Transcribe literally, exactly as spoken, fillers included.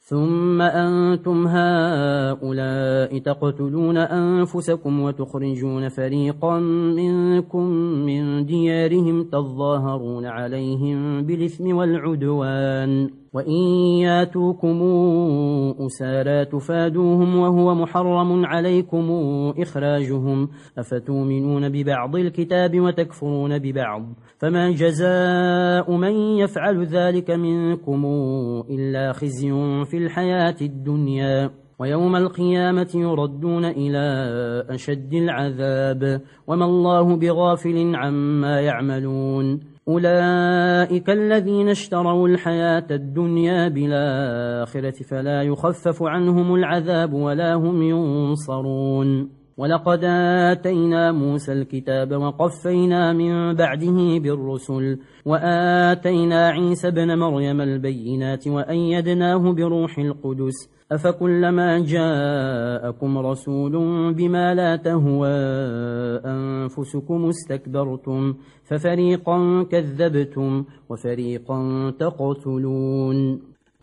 ثم أنتم هؤلاء تقتلون أنفسكم وتخرجون فريقا منكم من ديارهم تظاهرون عليهم بالإثم والعدوان وإن ياتوكم أسارى تفادوهم وهو محرم عليكم إخراجهم أفتؤمنون ببعض الكتاب وتكفرون ببعض فما جزاء من يفعل ذلك منكم إلا خزي في الحياة الدنيا ويوم القيامة يردون إلى أشد العذاب وما الله بغافل عما يعملون أولئك الذين اشتروا الحياة الدنيا بالآخرة فلا يخفف عنهم العذاب ولا هم ينصرون ولقد آتينا موسى الكتاب وقفينا من بعده بالرسل وآتينا عيسى ابن مريم البينات وأيدناه بروح القدس أفكلما جاءكم رسول بما لا تهوى أنفسكم استكبرتم ففريقا كذبتم وفريقا تقتلون